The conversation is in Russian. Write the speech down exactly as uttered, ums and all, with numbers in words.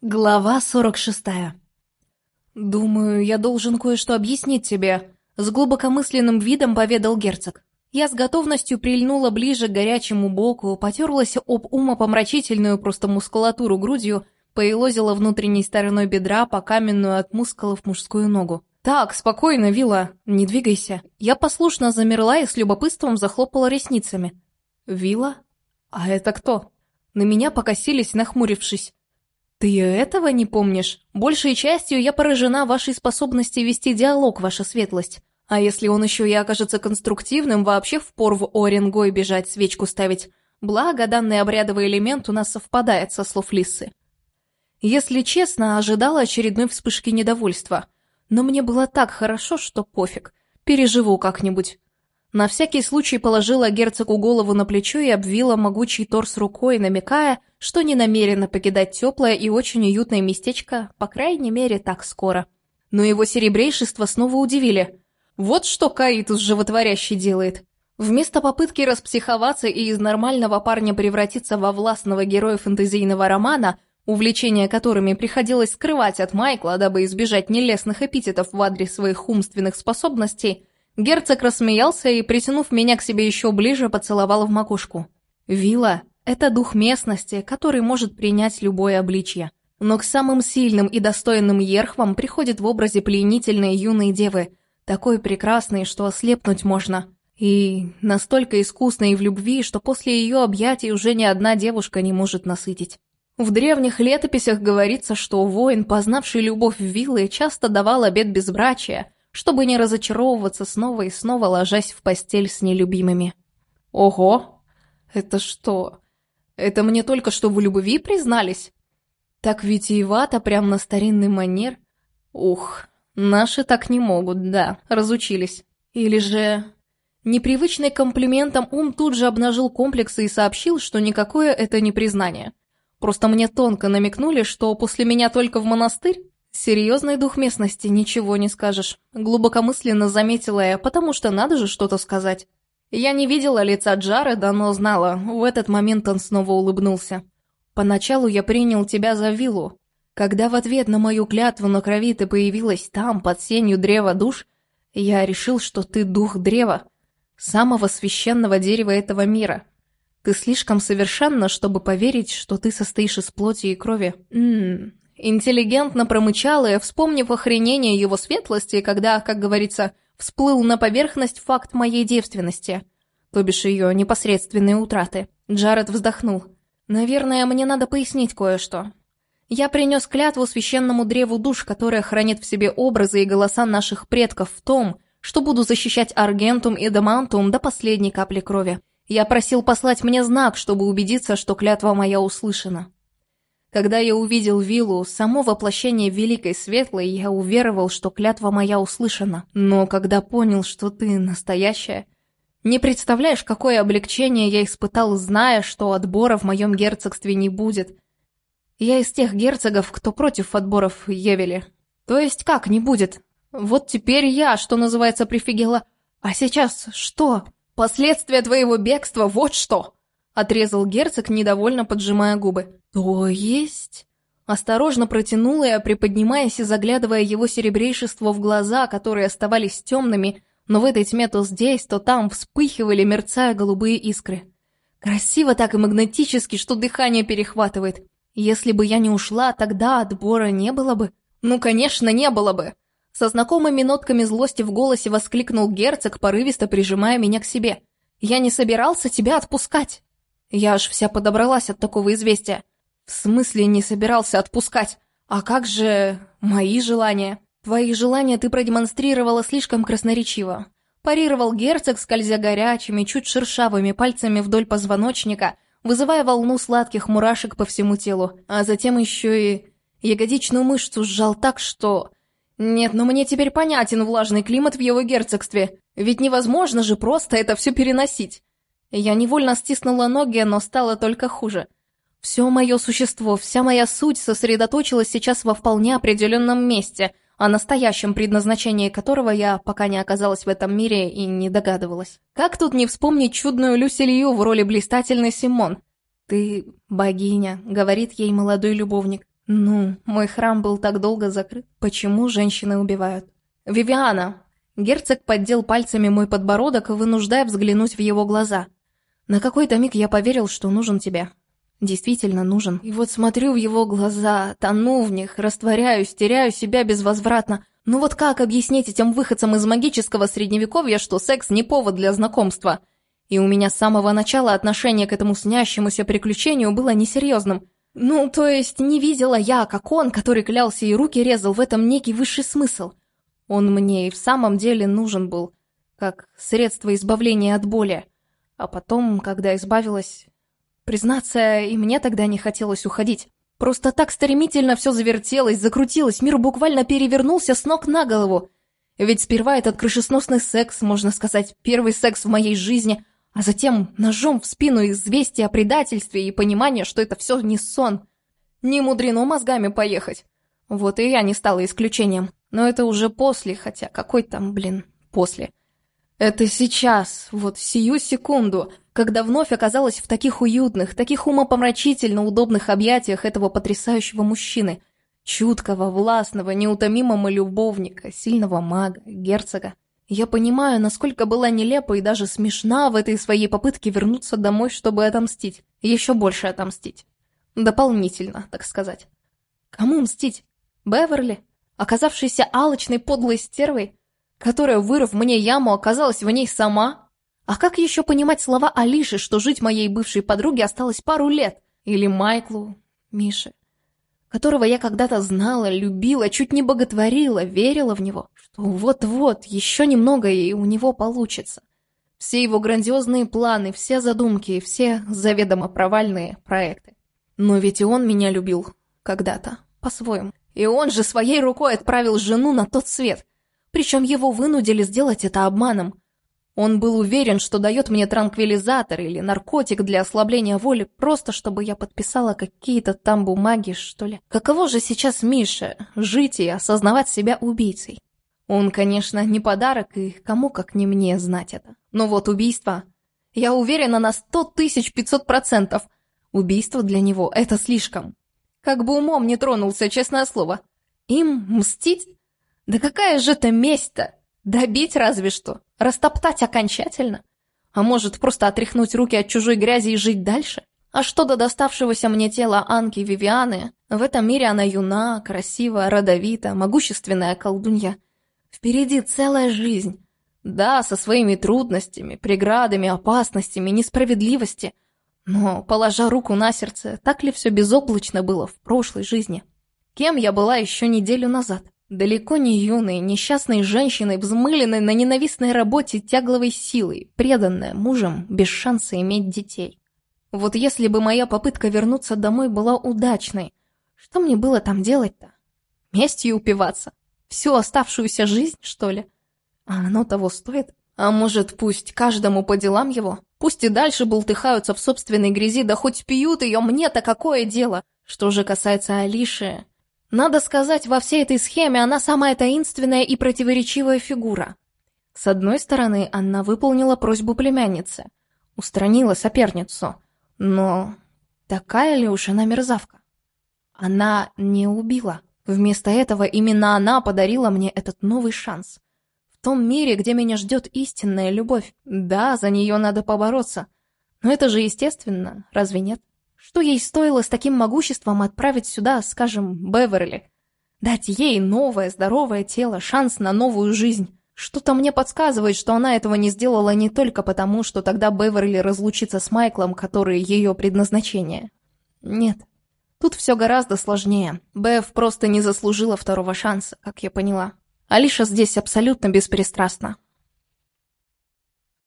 Глава сорок шестая. «Думаю, я должен кое-что объяснить тебе», — с глубокомысленным видом поведал герцог. Я с готовностью прильнула ближе к горячему боку, потерлась об умопомрачительную просто мускулатуру грудью, поелозила внутренней стороной бедра по каменную от мускулов мужскую ногу. «Так, спокойно, Вилла, не двигайся». Я послушно замерла и с любопытством захлопала ресницами. «Вилла? А это кто?» На меня покосились, нахмурившись. «Ты этого не помнишь? Большей частью я поражена вашей способности вести диалог, ваша светлость. А если он еще и окажется конструктивным, вообще впору в Оренгой бежать, свечку ставить. Благо, данный обрядовый элемент у нас совпадает со слов Лиссы». Если честно, ожидала очередной вспышки недовольства. Но мне было так хорошо, что пофиг. Переживу как-нибудь. На всякий случай положила герцогу голову на плечо и обвила могучий торс рукой, намекая, что не намерена покидать теплое и очень уютное местечко, по крайней мере, так скоро. Но его серебрейшество снова удивили. Вот что Каитус животворящий делает. Вместо попытки распсиховаться и из нормального парня превратиться во властного героя фэнтезийного романа, увлечения которыми приходилось скрывать от Майкла, дабы избежать нелестных эпитетов в адрес своих умственных способностей, герцог рассмеялся и, притянув меня к себе еще ближе, поцеловал в макушку. «Вилла — это дух местности, который может принять любое обличье. Но к самым сильным и достойным ерхвам приходит в образе пленительной юной девы, такой прекрасной, что ослепнуть можно, и настолько искусной в любви, что после ее объятий уже ни одна девушка не может насытить». В древних летописях говорится, что воин, познавший любовь Виллы, часто давал обет безбрачия, чтобы не разочаровываться снова и снова, ложась в постель с нелюбимыми. Ого! Это что? Это мне только что в любви признались? Так витиевато, прям на старинный манер? Ух, наши так не могут, да, разучились. Или же... Непривычный комплиментом ум тут же обнажил комплексы и сообщил, что никакое это не признание. Просто мне тонко намекнули, что после меня только в монастырь? Серьезный дух местности, ничего не скажешь. Глубокомысленно заметила я, потому что надо же что-то сказать. Я не видела лица Джареда, но знала, в этот момент он снова улыбнулся. Поначалу я принял тебя за Виллу. Когда в ответ на мою клятву на крови ты появилась там, под сенью древа душ, я решил, что ты дух древа, самого священного дерева этого мира. Ты слишком совершенна, чтобы поверить, что ты состоишь из плоти и крови. Ммм... Интеллигентно промычала я, вспомнив охренение его светлости, когда, как говорится, всплыл на поверхность факт моей девственности, то бишь ее непосредственной утраты. Джаред вздохнул. «Наверное, мне надо пояснить кое-что. Я принес клятву священному древу душ, которая хранит в себе образы и голоса наших предков в том, что буду защищать Аргентум и Дамантум до последней капли крови. Я просил послать мне знак, чтобы убедиться, что клятва моя услышана. Когда я увидел Виллу, само воплощение Великой Светлой, я уверовал, что клятва моя услышана. Но когда понял, что ты настоящая... Не представляешь, какое облегчение я испытал, зная, что отбора в моем герцогстве не будет. Я из тех герцогов, кто против отборов Евели. То есть как не будет? Вот теперь я, что называется, прифигела. А сейчас что? Последствия твоего бегства, вот что! Отрезал герцог, недовольно поджимая губы. «То есть?» Осторожно протянула я, приподнимаясь и заглядывая его серебрейшеству в глаза, которые оставались темными, но в этой тьме то здесь, то там вспыхивали, мерцая голубые искры. Красиво так и магнетически, что дыхание перехватывает. Если бы я не ушла, тогда отбора не было бы. Ну, конечно, не было бы. Со знакомыми нотками злости в голосе воскликнул герцог, порывисто прижимая меня к себе. «Я не собирался тебя отпускать!» Я аж вся подобралась от такого известия. В смысле не собирался отпускать? А как же мои желания? Твои желания ты продемонстрировала слишком красноречиво. Парировал герцог, скользя горячими, чуть шершавыми пальцами вдоль позвоночника, вызывая волну сладких мурашек по всему телу. А затем еще и ягодичную мышцу сжал так, что... Нет, но мне теперь понятен влажный климат в его герцогстве. Ведь невозможно же просто это все переносить. Я невольно стиснула ноги, но стало только хуже. Все мое существо, вся моя суть сосредоточилась сейчас во вполне определенном месте, о настоящем предназначении которого я пока не оказалась в этом мире и не догадывалась. Как тут не вспомнить чудную Люси Лью в роли блистательной Симон? «Ты богиня», — говорит ей молодой любовник. Ну, мой храм был так долго закрыт. Почему женщины убивают? Вивиана! Герцог поддел пальцами мой подбородок, вынуждая взглянуть в его глаза. На какой-то миг я поверил, что нужен тебе. Действительно нужен. И вот смотрю в его глаза, тону в них, растворяюсь, теряю себя безвозвратно. Ну вот как объяснить этим выходцам из магического средневековья, что секс не повод для знакомства? И у меня с самого начала отношение к этому снящемуся приключению было несерьезным. Ну, то есть не видела я, как он, который клялся и руки резал, в этом некий высший смысл. Он мне и в самом деле нужен был, как средство избавления от боли. А потом, когда избавилась... Признаться, и мне тогда не хотелось уходить. Просто так стремительно все завертелось, закрутилось, мир буквально перевернулся с ног на голову. Ведь сперва этот крышесносный секс, можно сказать, первый секс в моей жизни, а затем ножом в спину известие о предательстве и понимание, что это все не сон. Не мудрено мозгами поехать. Вот и я не стала исключением. Но это уже после, хотя какой там, блин, после. Это сейчас, вот сию секунду, когда вновь оказалась в таких уютных, таких умопомрачительно удобных объятиях этого потрясающего мужчины, чуткого, властного, неутомимого любовника, сильного мага, герцога. Я понимаю, насколько была нелепа и даже смешна в этой своей попытке вернуться домой, чтобы отомстить. Еще больше отомстить. Дополнительно, так сказать. Кому мстить? Беверли? Оказавшейся алчной подлой стервой, которая, вырыв мне яму, оказалась в ней сама? А как еще понимать слова Алиши, что жить моей бывшей подруге осталось пару лет? Или Майклу, Мише, которого я когда-то знала, любила, чуть не боготворила, верила в него, что вот-вот, еще немного и у него получится. Все его грандиозные планы, все задумки, все заведомо провальные проекты. Но ведь и он меня любил когда-то, по-своему. И он же своей рукой отправил жену на тот свет. Причем его вынудили сделать это обманом. Он был уверен, что дает мне транквилизатор или наркотик для ослабления воли, просто чтобы я подписала какие-то там бумаги, что ли. Каково же сейчас Мише жить и осознавать себя убийцей? Он, конечно, не подарок, и кому как не мне знать это. Но вот убийство... Я уверена на сто тысяч пятьсот процентов. Убийство для него — это слишком. Как бы умом не тронулся, честное слово. Им мстить? Да какая же это месть-то? Добить разве что? Растоптать окончательно? А может, просто отряхнуть руки от чужой грязи и жить дальше? А что до доставшегося мне тела Анки Вивианы? В этом мире она юна, красива, родовита, могущественная колдунья. Впереди целая жизнь. Да, со своими трудностями, преградами, опасностями, несправедливостью. Но, положа руку на сердце, так ли все безоблачно было в прошлой жизни? Кем я была еще неделю назад? Далеко не юной, несчастной женщиной, взмыленной на ненавистной работе тягловой силой, преданная мужем, без шанса иметь детей. Вот если бы моя попытка вернуться домой была удачной, что мне было там делать-то? Местью упиваться? Всю оставшуюся жизнь, что ли? А оно того стоит? А может, пусть каждому по делам его? Пусть и дальше бултыхаются в собственной грязи, да хоть пьют ее, мне-то какое дело? Что же касается Алиши... Надо сказать, во всей этой схеме она самая таинственная и противоречивая фигура. С одной стороны, она выполнила просьбу племянницы, устранила соперницу. Но такая ли уж она мерзавка? Она не убила. Вместо этого именно она подарила мне этот новый шанс. В том мире, где меня ждет истинная любовь. Да, за нее надо побороться. Но это же естественно, разве нет? Что ей стоило с таким могуществом отправить сюда, скажем, Беверли? Дать ей новое, здоровое тело, шанс на новую жизнь. Что-то мне подсказывает, что она этого не сделала не только потому, что тогда Беверли разлучится с Майклом, который ее предназначение. Нет. Тут все гораздо сложнее. Бев просто не заслужила второго шанса, как я поняла. Алиша здесь абсолютно беспристрастна.